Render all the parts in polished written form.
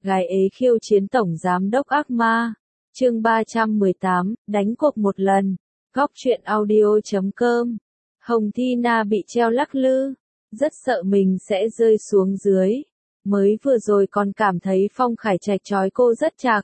gái ế khiêu chiến tổng giám đốc ác ma. Chương 318, đánh cuộc một lần. Góc truyện audio.com. Hồng Thi Na bị treo lắc lư, rất sợ mình sẽ rơi xuống dưới. Mới vừa rồi còn cảm thấy Phong Khải Trạch trói cô rất chặt,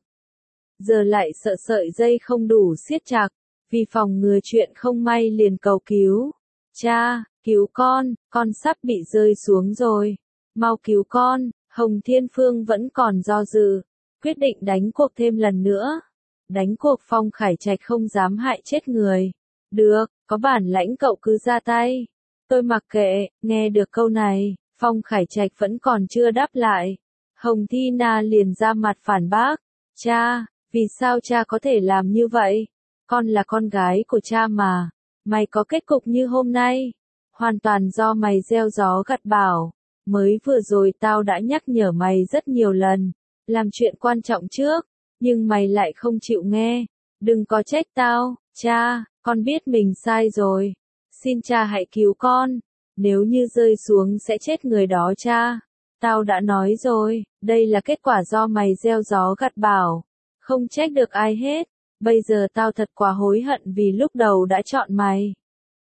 giờ lại sợ sợi dây không đủ siết chặt, vì phòng ngừa chuyện không may liền cầu cứu. Cha, cứu con sắp bị rơi xuống rồi, mau cứu con. Hồng Thiên Phương vẫn còn do dự, quyết định đánh cuộc thêm lần nữa. Đánh cuộc Phong Khải Trạch không dám hại chết người. Được, có bản lãnh cậu cứ ra tay. Tôi mặc kệ. Nghe được câu này, Phong Khải Trạch vẫn còn chưa đáp lại. Hồng Thi Na liền ra mặt phản bác. Cha, vì sao cha có thể làm như vậy? Con là con gái của cha mà. Mày có kết cục như hôm nay, hoàn toàn do mày gieo gió gặt bão. Mới vừa rồi tao đã nhắc nhở mày rất nhiều lần, làm chuyện quan trọng trước, nhưng mày lại không chịu nghe. Đừng có trách tao, cha, con biết mình sai rồi. Xin cha hãy cứu con, nếu như rơi xuống sẽ chết người đó cha. Tao đã nói rồi, đây là kết quả do mày gieo gió gặt bão, không trách được ai hết. Bây giờ tao thật quá hối hận vì lúc đầu đã chọn mày.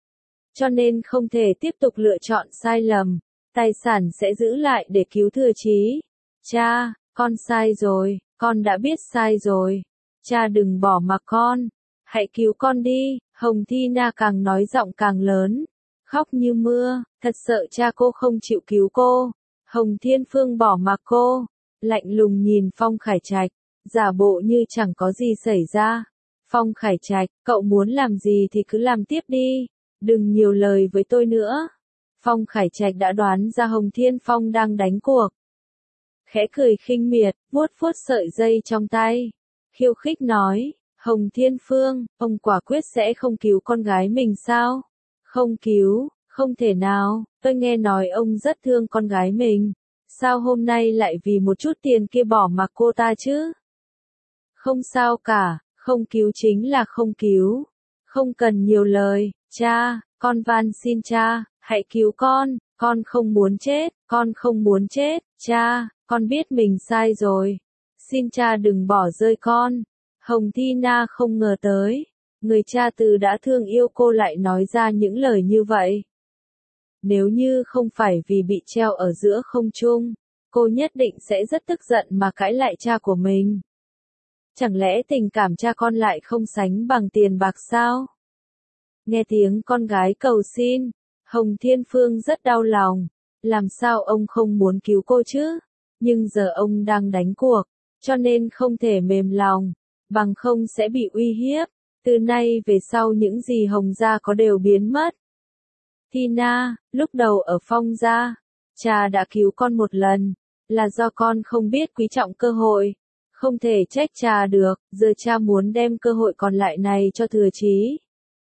Cho nên không thể tiếp tục lựa chọn sai lầm. Tài sản sẽ giữ lại để cứu Thừa Chí. Cha, con sai rồi, con đã biết sai rồi. Cha đừng bỏ mặc con, hãy cứu con đi. Hồng Thi Na càng nói giọng càng lớn, khóc như mưa, thật sợ cha cô không chịu cứu cô. Hồng Thiên Phương bỏ mặc cô, lạnh lùng nhìn Phong Khải Trạch, giả bộ như chẳng có gì xảy ra. Phong Khải Trạch, cậu muốn làm gì thì cứ làm tiếp đi, đừng nhiều lời với tôi nữa. Phong Khải Trạch đã đoán ra Hồng Thiên Phong đang đánh cuộc. Khẽ cười khinh miệt, vuốt vuốt sợi dây trong tay, khiêu khích nói, Hồng Thiên Phương, ông quả quyết sẽ không cứu con gái mình sao? Không cứu, không thể nào, tôi nghe nói ông rất thương con gái mình. Sao hôm nay lại vì một chút tiền kia bỏ mặc cô ta chứ? Không sao cả, không cứu chính là không cứu. Không cần nhiều lời, cha, con van xin cha, hãy cứu con không muốn chết, con không muốn chết, cha, con biết mình sai rồi. Xin cha đừng bỏ rơi con. Hồng Thi Na không ngờ tới, người cha từ đã thương yêu cô lại nói ra những lời như vậy. Nếu như không phải vì bị treo ở giữa không trung, cô nhất định sẽ rất tức giận mà cãi lại cha của mình. Chẳng lẽ tình cảm cha con lại không sánh bằng tiền bạc sao? Nghe tiếng con gái cầu xin, Hồng Thiên Phương rất đau lòng. Làm sao ông không muốn cứu cô chứ? Nhưng giờ ông đang đánh cuộc, cho nên không thể mềm lòng, bằng không sẽ bị uy hiếp. Từ nay về sau những gì Hồng gia có đều biến mất. Thi Na, lúc đầu ở Phong gia, cha đã cứu con một lần, là do con không biết quý trọng cơ hội. Không thể trách cha được, giờ cha muốn đem cơ hội còn lại này cho Thừa Chí.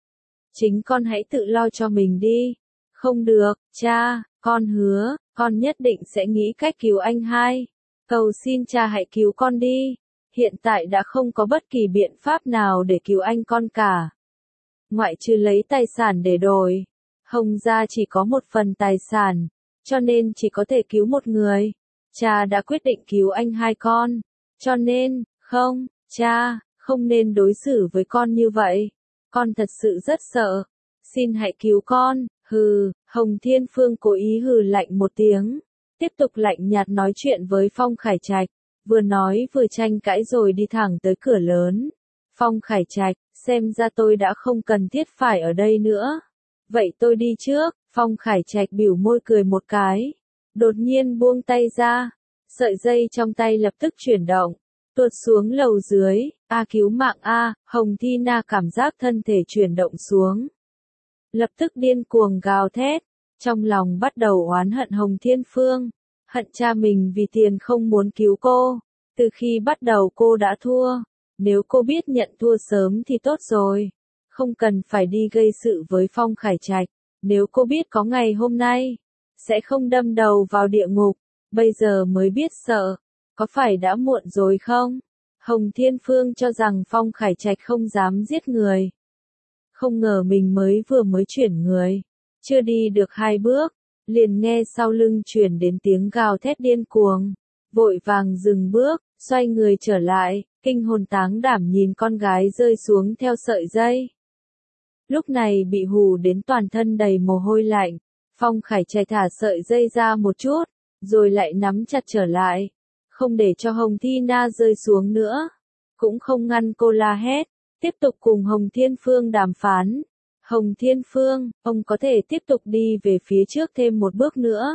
Chính con hãy tự lo cho mình đi. Không được, cha, con hứa, con nhất định sẽ nghĩ cách cứu anh hai. Cầu xin cha hãy cứu con đi. Hiện tại đã không có bất kỳ biện pháp nào để cứu anh con cả. Ngoại trừ lấy tài sản để đổi. Hồng gia chỉ có một phần tài sản, cho nên chỉ có thể cứu một người. Cha đã quyết định cứu anh hai con. Cho nên, không, cha, không nên đối xử với con như vậy. Con thật sự rất sợ. Xin hãy cứu con. Hừ, Hồng Thiên Phương cố ý hừ lạnh một tiếng, tiếp tục lạnh nhạt nói chuyện với Phong Khải Trạch, vừa nói vừa tranh cãi rồi đi thẳng tới cửa lớn. Phong Khải Trạch, xem ra tôi đã không cần thiết phải ở đây nữa. Vậy tôi đi trước. Phong Khải Trạch bĩu môi cười một cái, đột nhiên buông tay ra, sợi dây trong tay lập tức chuyển động, tuột xuống lầu dưới. A cứu mạng a! Hồng Thi Na cảm giác thân thể chuyển động xuống, lập tức điên cuồng gào thét, trong lòng bắt đầu oán hận Hồng Thiên Phương, hận cha mình vì tiền không muốn cứu cô. Từ khi bắt đầu cô đã thua, nếu cô biết nhận thua sớm thì tốt rồi, không cần phải đi gây sự với Phong Khải Trạch. Nếu cô biết có ngày hôm nay, sẽ không đâm đầu vào địa ngục, bây giờ mới biết sợ, có phải đã muộn rồi không? Hồng Thiên Phương cho rằng Phong Khải Trạch không dám giết người. Không ngờ mình mới chuyển người, chưa đi được 2 bước, liền nghe sau lưng truyền đến tiếng gào thét điên cuồng. vội vàng dừng bước, xoay người trở lại, kinh hồn táng đảm nhìn con gái rơi xuống theo sợi dây. Lúc này bị hù đến toàn thân đầy mồ hôi lạnh, Phong Khải Trạch thả sợi dây ra một chút, rồi lại nắm chặt trở lại, không để cho Hồng Thi Na rơi xuống nữa, cũng không ngăn cô la hét, tiếp tục cùng Hồng Thiên Phương đàm phán. Hồng Thiên Phương, ông có thể tiếp tục đi về phía trước thêm một bước nữa.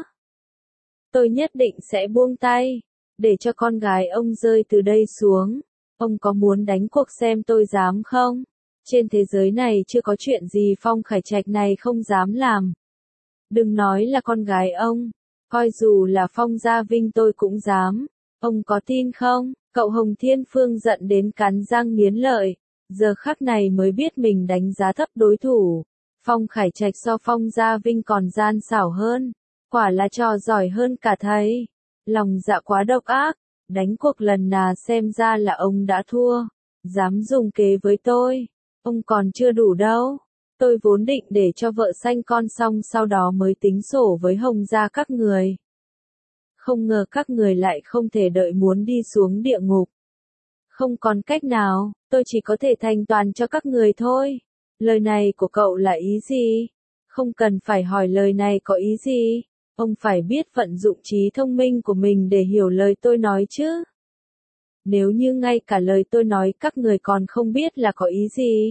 Tôi nhất định sẽ buông tay, để cho con gái ông rơi từ đây xuống. Ông có muốn đánh cuộc xem tôi dám không? Trên thế giới này chưa có chuyện gì Phong Khải Trạch này không dám làm. Đừng nói là con gái ông, coi dù là Phong Gia Vinh tôi cũng dám. Ông có tin không? Cậu Hồng Thiên Phương giận đến cắn răng nghiến lợi, giờ khắc này mới biết mình đánh giá thấp đối thủ. Phong Khải Trạch so Phong Gia Vinh còn gian xảo hơn, quả là trò giỏi hơn cả thầy. Lòng dạ quá độc ác, đánh cuộc lần nào xem ra là ông đã thua, dám dùng kế với tôi. Ông còn chưa đủ đâu. Tôi vốn định để cho vợ sanh con xong sau đó mới tính sổ với Hồng gia các người. Không ngờ các người lại không thể đợi muốn đi xuống địa ngục. Không còn cách nào, tôi chỉ có thể thành toàn cho các người thôi. Lời này của cậu là ý gì? Không cần phải hỏi lời này có ý gì. Ông phải biết vận dụng trí thông minh của mình để hiểu lời tôi nói chứ. Nếu như ngay cả lời tôi nói các người còn không biết là có ý gì,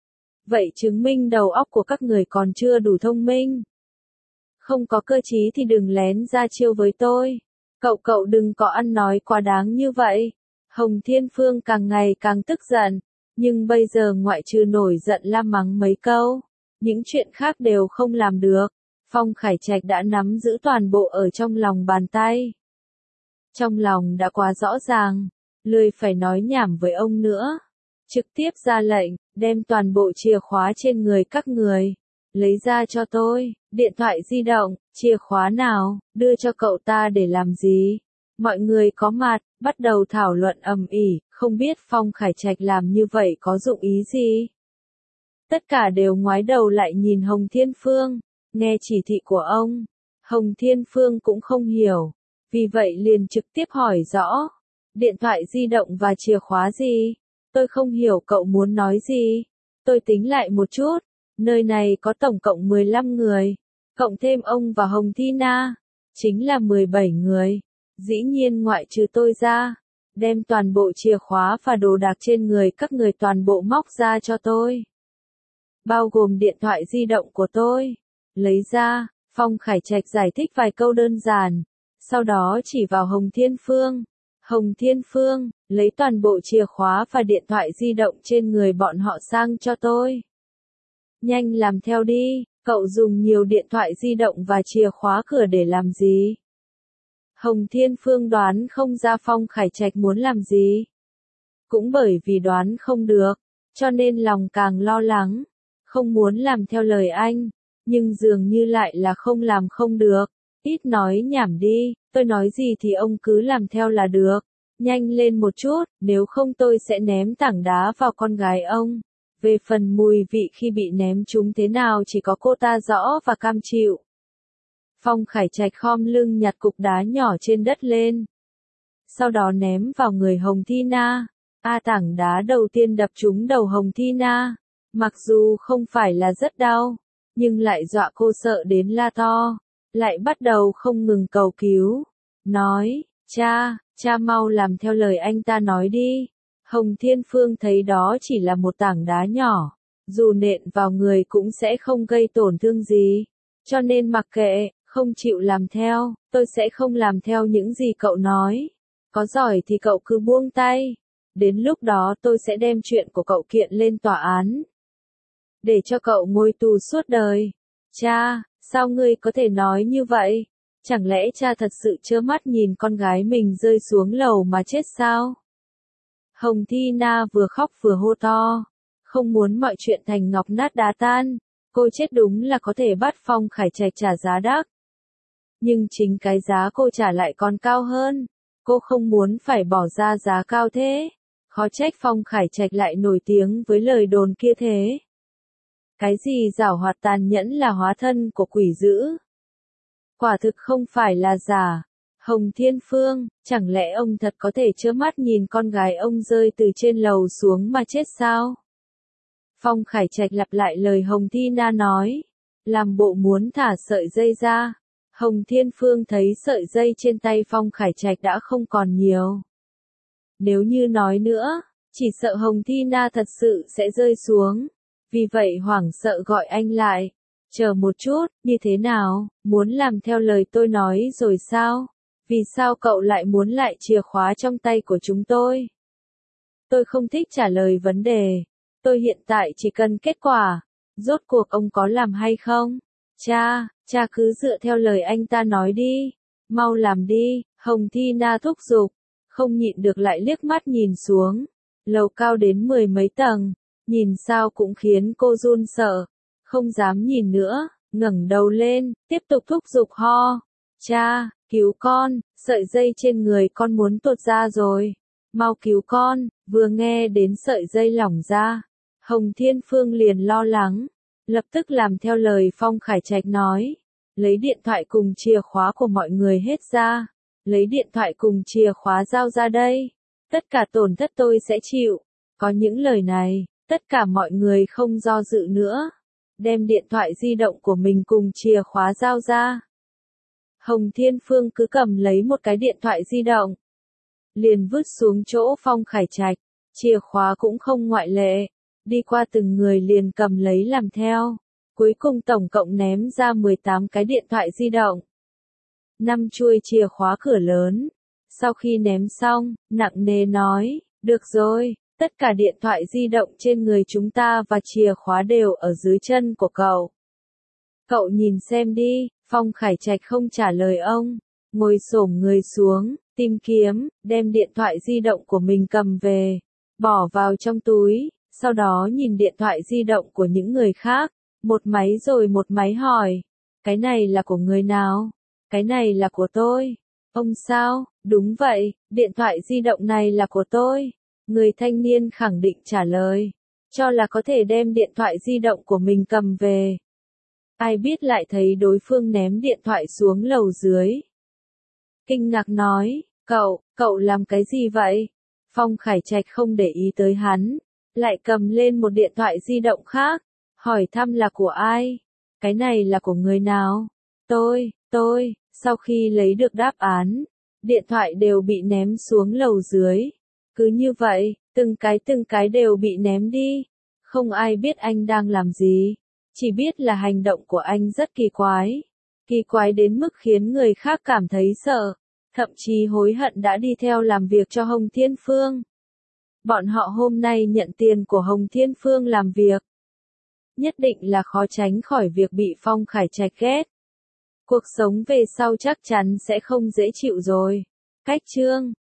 vậy chứng minh đầu óc của các người còn chưa đủ thông minh. Không có cơ trí thì đừng lén ra chiêu với tôi. Cậu đừng có ăn nói quá đáng như vậy. Hồng Thiên Phương càng ngày càng tức giận, nhưng bây giờ ngoại trừ nổi giận la mắng mấy câu, những chuyện khác đều không làm được. Phong Khải Trạch đã nắm giữ toàn bộ ở trong lòng bàn tay. Trong lòng đã quá rõ ràng, lười phải nói nhảm với ông nữa. Trực tiếp ra lệnh, đem toàn bộ chìa khóa trên người các người, lấy ra cho tôi, điện thoại di động, chìa khóa nào, đưa cho cậu ta để làm gì? Mọi người có mặt, bắt đầu thảo luận ầm ĩ, không biết Phong Khải Trạch làm như vậy có dụng ý gì? Tất cả đều ngoái đầu lại nhìn Hồng Thiên Phương, nghe chỉ thị của ông. Hồng Thiên Phương cũng không hiểu, vì vậy liền trực tiếp hỏi rõ. Điện thoại di động và chìa khóa gì? Tôi không hiểu cậu muốn nói gì. Tôi tính lại một chút, nơi này có tổng cộng 15 người, cộng thêm ông và Hồng Thi Na, chính là 17 người. Dĩ nhiên ngoại trừ tôi ra, đem toàn bộ chìa khóa và đồ đạc trên người các người toàn bộ móc ra cho tôi. Bao gồm điện thoại di động của tôi. Lấy ra, Phong Khải Trạch giải thích vài câu đơn giản, sau đó chỉ vào Hồng Thiên Phương. Hồng Thiên Phương, lấy toàn bộ chìa khóa và điện thoại di động trên người bọn họ sang cho tôi. Nhanh làm theo đi, cậu dùng nhiều điện thoại di động và chìa khóa cửa để làm gì? Hồng Thiên Phương đoán không ra Phong Khải Trạch muốn làm gì. Cũng bởi vì đoán không được, cho nên lòng càng lo lắng, không muốn làm theo lời anh, nhưng dường như lại là không làm không được. Ít nói nhảm đi, tôi nói gì thì ông cứ làm theo là được. Nhanh lên một chút, nếu không tôi sẽ ném tảng đá vào con gái ông. Về phần mùi vị khi bị ném chúng thế nào chỉ có cô ta rõ và cam chịu. Phong Khải Trạch khom lưng nhặt cục đá nhỏ trên đất lên. Sau đó ném vào người Hồng Thi Na. Tảng đá đầu tiên đập trúng đầu Hồng Thi Na. Mặc dù không phải là rất đau, nhưng lại dọa cô sợ đến la to. Lại bắt đầu không ngừng cầu cứu. Nói, cha mau làm theo lời anh ta nói đi. Hồng Thiên Phương thấy đó chỉ là một tảng đá nhỏ, dù nện vào người cũng sẽ không gây tổn thương gì. Cho nên mặc kệ, không chịu làm theo, tôi sẽ không làm theo những gì cậu nói. Có giỏi thì cậu cứ buông tay. Đến lúc đó tôi sẽ đem chuyện của cậu kiện lên tòa án. Để cho cậu ngồi tù suốt đời. Cha, sao ngươi có thể nói như vậy? Chẳng lẽ cha thật sự trơ mắt nhìn con gái mình rơi xuống lầu mà chết sao? Hồng Thi Na vừa khóc vừa hô to, không muốn mọi chuyện thành ngọc nát đá tan. Cô chết đúng là có thể bắt Phong Khải Trạch trả giá đắt. Nhưng chính cái giá cô trả lại còn cao hơn. Cô không muốn phải bỏ ra giá cao thế. Khó trách Phong Khải Trạch lại nổi tiếng với lời đồn kia thế. Cái gì giảo hoạt tàn nhẫn là hóa thân của quỷ dữ. Quả thực không phải là giả. Hồng Thiên Phương, chẳng lẽ ông thật có thể trơ mắt nhìn con gái ông rơi từ trên lầu xuống mà chết sao? Phong Khải Trạch lặp lại lời Hồng Thi Na nói, làm bộ muốn thả sợi dây ra. Hồng Thiên Phương thấy sợi dây trên tay Phong Khải Trạch đã không còn nhiều. Nếu như nói nữa, chỉ sợ Hồng Thi Na thật sự sẽ rơi xuống. Vì vậy hoảng sợ gọi anh lại. Chờ một chút, như thế nào, muốn làm theo lời tôi nói rồi sao? Vì sao cậu lại muốn lại chìa khóa trong tay của chúng tôi? Tôi không thích trả lời vấn đề. Tôi hiện tại chỉ cần kết quả. Rốt cuộc ông có làm hay không? Cha cứ dựa theo lời anh ta nói đi. Mau làm đi, Hồng Thi Na thúc giục. Không nhịn được lại liếc mắt nhìn xuống. Lầu cao đến 10 mấy tầng. Nhìn sao cũng khiến cô run sợ. Không dám nhìn nữa, ngẩng đầu lên, tiếp tục thúc giục ho. Cha, cứu con, sợi dây trên người con muốn tuột ra rồi. Mau cứu con, vừa nghe đến sợi dây lỏng ra. Hồng Thiên Phương liền lo lắng, lập tức làm theo lời Phong Khải Trạch nói. Lấy điện thoại cùng chìa khóa của mọi người hết ra. Lấy điện thoại cùng chìa khóa giao ra đây. Tất cả tổn thất tôi sẽ chịu. Có những lời này, tất cả mọi người không do dự nữa. Đem điện thoại di động của mình cùng chìa khóa giao ra. Hồng Thiên Phương cứ cầm lấy một cái điện thoại di động. Liền vứt xuống chỗ Phong Khải Trạch. Chìa khóa cũng không ngoại lệ. Đi qua từng người liền cầm lấy làm theo. Cuối cùng tổng cộng ném ra 18 cái điện thoại di động. 5 chuôi chìa khóa cửa lớn. Sau khi ném xong, nặng nề nói, được rồi, tất cả điện thoại di động trên người chúng ta và chìa khóa đều ở dưới chân của cậu. Cậu nhìn xem đi, Phong Khải Trạch không trả lời ông, ngồi xổm người xuống, tìm kiếm, đem điện thoại di động của mình cầm về, bỏ vào trong túi, sau đó nhìn điện thoại di động của những người khác, một máy rồi một máy hỏi, cái này là của người nào? Cái này là của tôi. Ông sao? Đúng vậy, điện thoại di động này là của tôi. Người thanh niên khẳng định trả lời, cho là có thể đem điện thoại di động của mình cầm về. Ai biết lại thấy đối phương ném điện thoại xuống lầu dưới. Kinh ngạc nói, cậu làm cái gì vậy? Phong Khải Trạch không để ý tới hắn, lại cầm lên một điện thoại di động khác, hỏi thăm là của ai? Cái này là của người nào? Tôi, sau khi lấy được đáp án, điện thoại đều bị ném xuống lầu dưới. Cứ như vậy, từng cái đều bị ném đi. Không ai biết anh đang làm gì. Chỉ biết là hành động của anh rất kỳ quái. Kỳ quái đến mức khiến người khác cảm thấy sợ. Thậm chí hối hận đã đi theo làm việc cho Hồng Thiên Phương. Bọn họ hôm nay nhận tiền của Hồng Thiên Phương làm việc. Nhất định là khó tránh khỏi việc bị Phong Khải Trạch ghét. Cuộc sống về sau chắc chắn sẽ không dễ chịu rồi. Cách chương